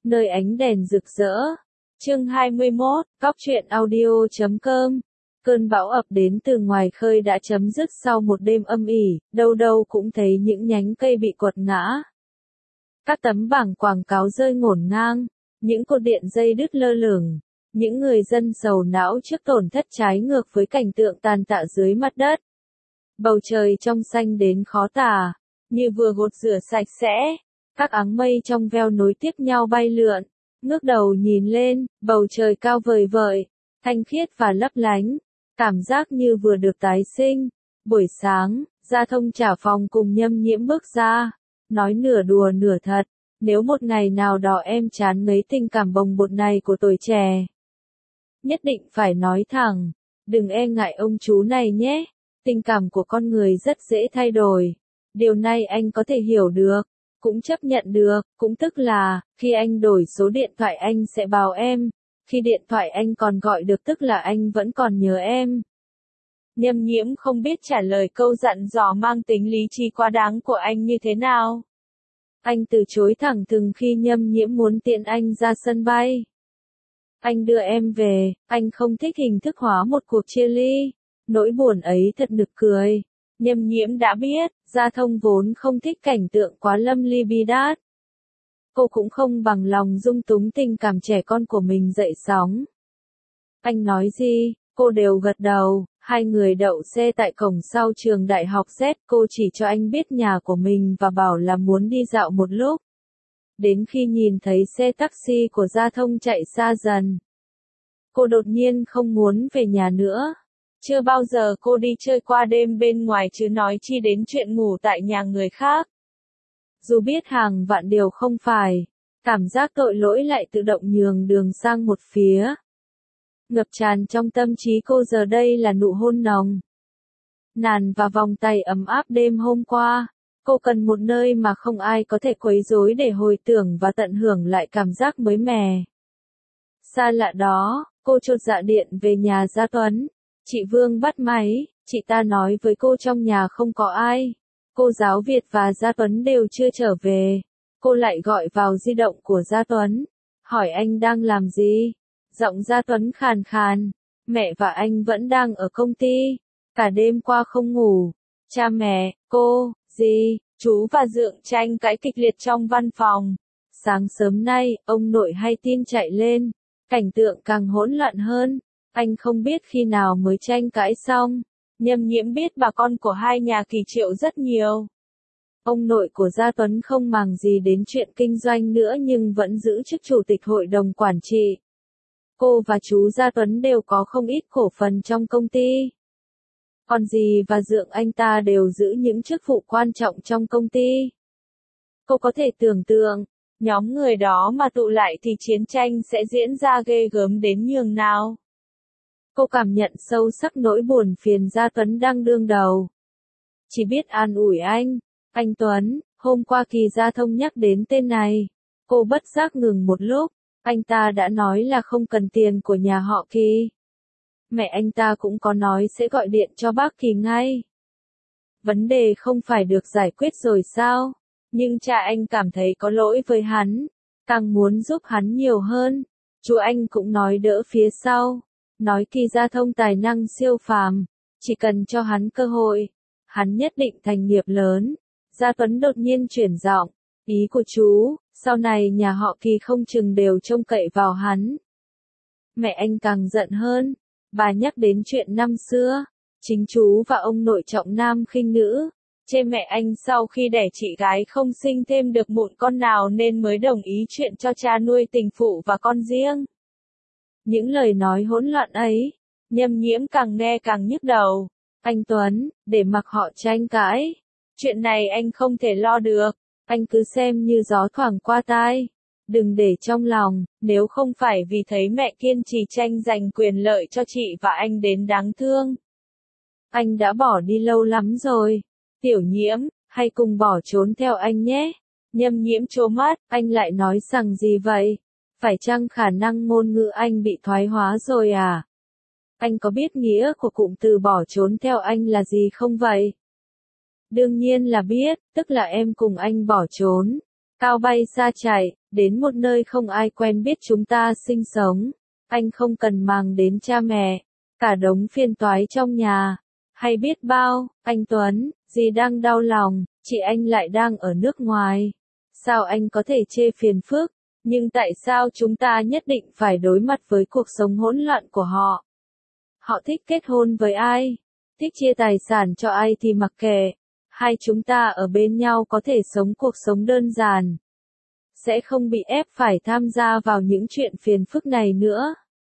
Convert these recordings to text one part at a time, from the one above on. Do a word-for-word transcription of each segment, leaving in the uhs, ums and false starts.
nơi ánh đèn rực rỡ. Chương hai mươi mốt, Cóc truyện audio chấm com. Cơn bão ập đến từ ngoài khơi đã chấm dứt sau một đêm âm ỉ, đâu đâu cũng thấy những nhánh cây bị quật ngã. Các tấm bảng quảng cáo rơi ngổn ngang, những cột điện dây đứt lơ lửng, những người dân sầu não trước tổn thất trái ngược với cảnh tượng tàn tạ dưới mặt đất. Bầu trời trong xanh đến khó tả, như vừa gột rửa sạch sẽ, các áng mây trong veo nối tiếp nhau bay lượn, ngước đầu nhìn lên, bầu trời cao vời vợi, thanh khiết và lấp lánh, cảm giác như vừa được tái sinh. Buổi sáng, Gia Thông trả phòng cùng Nhâm Nhiễm bước ra, nói nửa đùa nửa thật, nếu một ngày nào đó em chán ngấy tình cảm bồng bột này của tuổi trẻ, nhất định phải nói thẳng, đừng e ngại ông chú này nhé, tình cảm của con người rất dễ thay đổi, điều này anh có thể hiểu được, cũng chấp nhận được, cũng tức là, khi anh đổi số điện thoại anh sẽ báo em, khi điện thoại anh còn gọi được tức là anh vẫn còn nhớ em. Nhâm Nhiễm không biết trả lời câu dặn dò mang tính lý trí quá đáng của anh như thế nào. Anh từ chối thẳng thừng khi Nhâm Nhiễm muốn tiện anh ra sân bay. Anh đưa em về, anh không thích hình thức hóa một cuộc chia ly. Nỗi buồn ấy thật nực cười. Nhâm Nhiễm đã biết, Gia Thông vốn không thích cảnh tượng quá lâm ly bi đát. Cô cũng không bằng lòng dung túng tình cảm trẻ con của mình dậy sóng. Anh nói gì, cô đều gật đầu, hai người đậu xe tại cổng sau trường đại học Z, cô chỉ cho anh biết nhà của mình và bảo là muốn đi dạo một lúc. Đến khi nhìn thấy xe taxi của Gia Thông chạy xa dần, cô đột nhiên không muốn về nhà nữa. Chưa bao giờ cô đi chơi qua đêm bên ngoài chứ nói chi đến chuyện ngủ tại nhà người khác. Dù biết hàng vạn điều không phải, cảm giác tội lỗi lại tự động nhường đường sang một phía. Ngập tràn trong tâm trí cô giờ đây là nụ hôn nồng nàn và vòng tay ấm áp đêm hôm qua. Cô cần một nơi mà không ai có thể quấy rối để hồi tưởng và tận hưởng lại cảm giác mới mẻ. Xa lạ đó, cô chột dạ điện về nhà Gia Tuấn. Chị Vương bắt máy, chị ta nói với cô trong nhà không có ai. Cô giáo Việt và Gia Tuấn đều chưa trở về. Cô lại gọi vào di động của Gia Tuấn, hỏi anh đang làm gì. Giọng Gia Tuấn khàn khàn, mẹ và anh vẫn đang ở công ty, cả đêm qua không ngủ. Cha mẹ, cô, dì, chú và Dượng tranh cãi kịch liệt trong văn phòng. Sáng sớm nay, ông nội hay tin chạy lên, cảnh tượng càng hỗn loạn hơn. Anh không biết khi nào mới tranh cãi xong. Nhâm Nhiễm biết bà con của hai nhà Kỳ Triệu rất nhiều. Ông nội của Gia Tuấn không màng gì đến chuyện kinh doanh nữa nhưng vẫn giữ chức chủ tịch hội đồng quản trị. Cô và chú Gia Tuấn đều có không ít cổ phần trong công ty. Còn dì và Dượng anh ta đều giữ những chức vụ quan trọng trong công ty. Cô có thể tưởng tượng, nhóm người đó mà tụ lại thì chiến tranh sẽ diễn ra ghê gớm đến nhường nào. Cô cảm nhận sâu sắc nỗi buồn phiền Gia Tuấn đang đương đầu. Chỉ biết an ủi anh, anh Tuấn, hôm qua Kỳ Gia Thông nhắc đến tên này. Cô bất giác ngừng một lúc, anh ta đã nói là không cần tiền của nhà họ Kỳ. Mẹ anh ta cũng có nói sẽ gọi điện cho bác Kỳ ngay. Vấn đề không phải được giải quyết rồi sao? Nhưng cha anh cảm thấy có lỗi với hắn, càng muốn giúp hắn nhiều hơn. Chú anh cũng nói đỡ phía sau, nói Kỳ Gia Thông tài năng siêu phàm, chỉ cần cho hắn cơ hội, hắn nhất định thành nghiệp lớn. Gia Tuấn đột nhiên chuyển giọng, ý của chú, sau này nhà họ Kỳ không chừng đều trông cậy vào hắn. Mẹ anh càng giận hơn, bà nhắc đến chuyện năm xưa, chính chú và ông nội trọng nam khinh nữ, chê mẹ anh sau khi đẻ chị gái không sinh thêm được một con nào nên mới đồng ý chuyện cho cha nuôi tình phụ và con riêng. Những lời nói hỗn loạn ấy, Nhâm Nhiễm càng nghe càng nhức đầu. Anh Tuấn, để mặc họ tranh cãi, chuyện này anh không thể lo được, anh cứ xem như gió thoảng qua tai, đừng để trong lòng, nếu không phải vì thấy mẹ kiên trì tranh giành quyền lợi cho chị và anh đến đáng thương. Anh đã bỏ đi lâu lắm rồi. Tiểu Nhiễm, hay cùng bỏ trốn theo anh nhé. Nhâm Nhiễm trố mắt, anh lại nói rằng gì vậy? Phải chăng khả năng ngôn ngữ anh bị thoái hóa rồi à? Anh có biết nghĩa của cụm từ bỏ trốn theo anh là gì không vậy? Đương nhiên là biết, tức là em cùng anh bỏ trốn. Cao bay xa chạy, đến một nơi không ai quen biết chúng ta sinh sống. Anh không cần màng đến cha mẹ, cả đống phiền toái trong nhà. Hay biết bao, anh Tuấn, dì đang đau lòng, chị anh lại đang ở nước ngoài. Sao anh có thể chê phiền phức, nhưng tại sao chúng ta nhất định phải đối mặt với cuộc sống hỗn loạn của họ? Họ thích kết hôn với ai, thích chia tài sản cho ai thì mặc kệ. Hai chúng ta ở bên nhau có thể sống cuộc sống đơn giản. Sẽ không bị ép phải tham gia vào những chuyện phiền phức này nữa.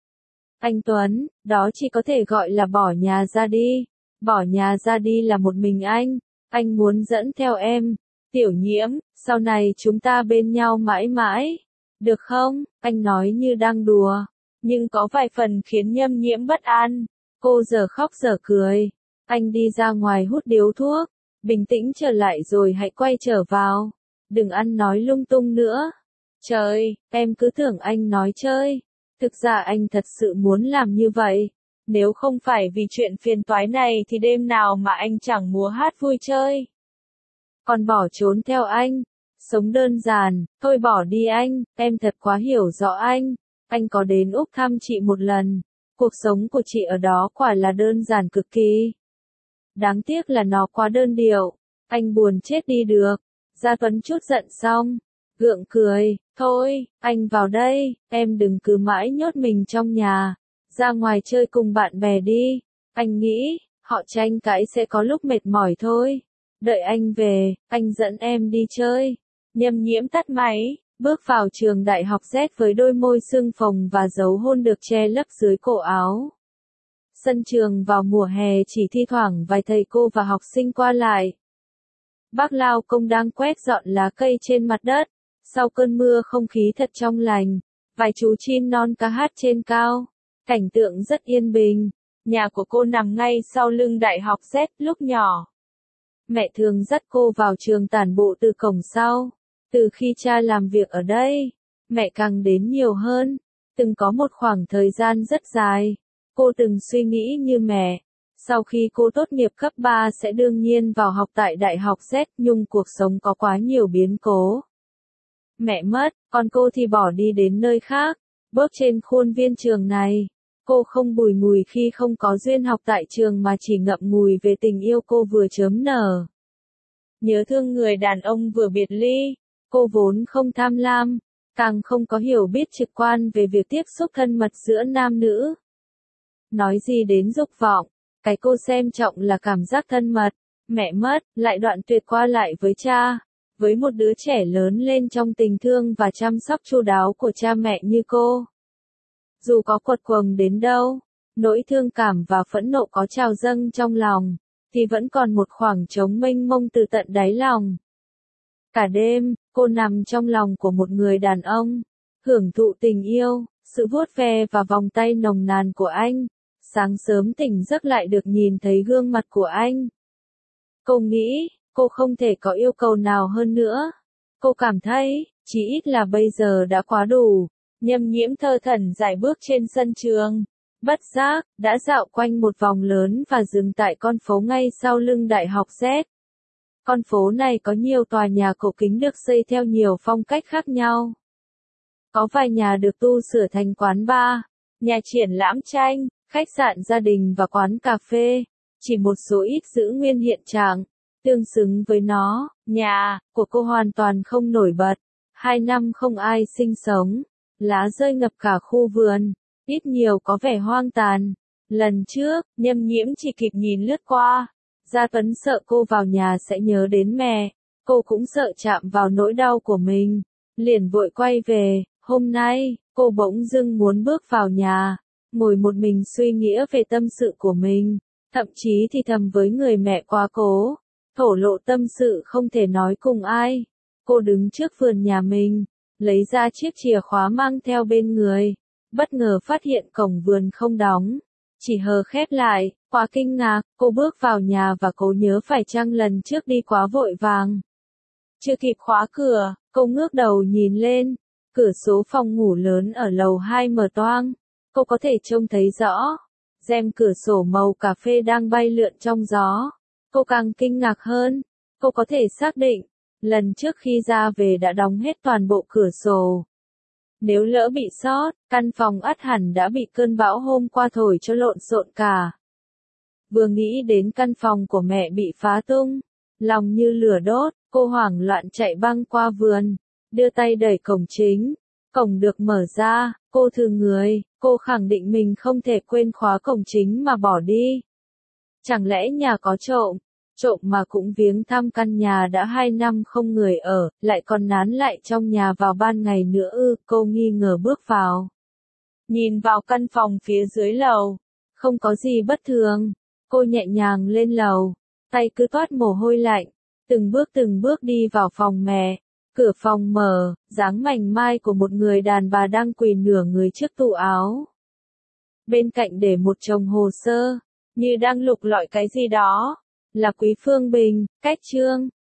Anh Tuấn, đó chỉ có thể gọi là bỏ nhà ra đi. Bỏ nhà ra đi là một mình anh. Anh muốn dẫn theo em. Tiểu Nhiễm, sau này chúng ta bên nhau mãi mãi. Được không? Anh nói như đang đùa. Nhưng có vài phần khiến Nhâm Nhiễm bất an. Cô giờ khóc giờ cười. Anh đi ra ngoài hút điếu thuốc. Bình tĩnh trở lại rồi hãy quay trở vào. Đừng ăn nói lung tung nữa. Trời, em cứ tưởng anh nói chơi. Thực ra anh thật sự muốn làm như vậy. Nếu không phải vì chuyện phiền toái này thì đêm nào mà anh chẳng múa hát vui chơi. Còn bỏ trốn theo anh. Sống đơn giản, thôi bỏ đi anh, em thật quá hiểu rõ anh. Anh có đến Úc thăm chị một lần. Cuộc sống của chị ở đó quả là đơn giản cực kỳ. Đáng tiếc là nó quá đơn điệu. Anh buồn chết đi được. Gia Tuấn chút giận xong. Gượng cười. Thôi, anh vào đây. Em đừng cứ mãi nhốt mình trong nhà. Ra ngoài chơi cùng bạn bè đi. Anh nghĩ, họ tranh cãi sẽ có lúc mệt mỏi thôi. Đợi anh về, anh dẫn em đi chơi. Nhâm Nhiễm tắt máy. Bước vào trường đại học Z với đôi môi sưng phồng và dấu hôn được che lấp dưới cổ áo. Sân trường vào mùa hè chỉ thi thoảng vài thầy cô và học sinh qua lại. Bác lao công đang quét dọn lá cây trên mặt đất. Sau cơn mưa không khí thật trong lành. Vài chú chim non ca hát trên cao. Cảnh tượng rất yên bình. Nhà của cô nằm ngay sau lưng đại học Z lúc nhỏ. Mẹ thường dắt cô vào trường tản bộ từ cổng sau. Từ khi cha làm việc ở đây, mẹ càng đến nhiều hơn. Từng có một khoảng thời gian rất dài, cô từng suy nghĩ như mẹ. Sau khi cô tốt nghiệp cấp ba sẽ đương nhiên vào học tại Đại học Z, nhưng cuộc sống có quá nhiều biến cố. Mẹ mất, còn cô thì bỏ đi đến nơi khác. Bước trên khuôn viên trường này, cô không bùi ngùi khi không có duyên học tại trường mà chỉ ngậm ngùi về tình yêu cô vừa chớm nở. Nhớ thương người đàn ông vừa biệt ly. Cô vốn không tham lam, càng không có hiểu biết trực quan về việc tiếp xúc thân mật giữa nam nữ. Nói gì đến dục vọng, cái cô xem trọng là cảm giác thân mật. Mẹ mất, lại đoạn tuyệt qua lại với cha. Với một đứa trẻ lớn lên trong tình thương và chăm sóc chu đáo của cha mẹ như cô. Dù có quật quầng đến đâu, nỗi thương cảm và phẫn nộ có trào dâng trong lòng, thì vẫn còn một khoảng trống mênh mông từ tận đáy lòng. Cả đêm, cô nằm trong lòng của một người đàn ông, hưởng thụ tình yêu, sự vuốt ve và vòng tay nồng nàn của anh. Sáng sớm tỉnh giấc lại được nhìn thấy gương mặt của anh. Cô nghĩ, cô không thể có yêu cầu nào hơn nữa. Cô cảm thấy, chỉ ít là bây giờ đã quá đủ. Nhâm Nhiễm thơ thẩn dải bước trên sân trường. Bất giác, đã dạo quanh một vòng lớn và dừng tại con phố ngay sau lưng Đại học Z. Con phố này có nhiều tòa nhà cổ kính được xây theo nhiều phong cách khác nhau. Có vài nhà được tu sửa thành quán bar, nhà triển lãm tranh, khách sạn gia đình và quán cà phê. Chỉ một số ít giữ nguyên hiện trạng, tương xứng với nó. Nhà của cô hoàn toàn không nổi bật. Hai năm không ai sinh sống. Lá rơi ngập cả khu vườn. Ít nhiều có vẻ hoang tàn. Lần trước, Nhâm Nhiễm chỉ kịp nhìn lướt qua. Gia Tuấn sợ cô vào nhà sẽ nhớ đến mẹ. Cô cũng sợ chạm vào nỗi đau của mình. Liền vội quay về. Hôm nay, cô bỗng dưng muốn bước vào nhà. Ngồi một mình suy nghĩ về tâm sự của mình. Thậm chí thì thầm với người mẹ quá cố. Thổ lộ tâm sự không thể nói cùng ai. Cô đứng trước vườn nhà mình. Lấy ra chiếc chìa khóa mang theo bên người. Bất ngờ phát hiện cổng vườn không đóng. Chỉ hờ khép lại. Quá kinh ngạc, cô bước vào nhà và cố nhớ phải chăng lần trước đi quá vội vàng. Chưa kịp khóa cửa, cô ngước đầu nhìn lên. Cửa sổ phòng ngủ lớn ở lầu hai mở toang. Cô có thể trông thấy rõ. Rèm cửa sổ màu cà phê đang bay lượn trong gió. Cô càng kinh ngạc hơn. Cô có thể xác định, Lần trước khi ra về đã đóng hết toàn bộ cửa sổ. Nếu lỡ bị sót, căn phòng ắt hẳn đã bị cơn bão hôm qua thổi cho lộn xộn cả. Vừa nghĩ đến căn phòng của mẹ bị phá tung, lòng như lửa đốt, cô hoảng loạn chạy băng qua vườn, đưa tay đẩy cổng chính. Cổng được mở ra, cô thừ người, cô khẳng định mình không thể quên khóa cổng chính mà bỏ đi. Chẳng lẽ nhà có trộm? Trộm mà cũng viếng thăm căn nhà đã hai năm không người ở, lại còn nán lại trong nhà vào ban ngày nữa ư, cô nghi ngờ bước vào. Nhìn vào căn phòng phía dưới lầu, không có gì bất thường, cô nhẹ nhàng lên lầu, tay cứ toát mồ hôi lạnh, từng bước từng bước đi vào phòng mẹ. Cửa phòng mở, dáng mảnh mai của một người đàn bà đang quỳ nửa người trước tủ áo. Bên cạnh để một chồng hồ sơ, như đang lục lọi cái gì đó. Là Quý Phương Bình, Cách Trương.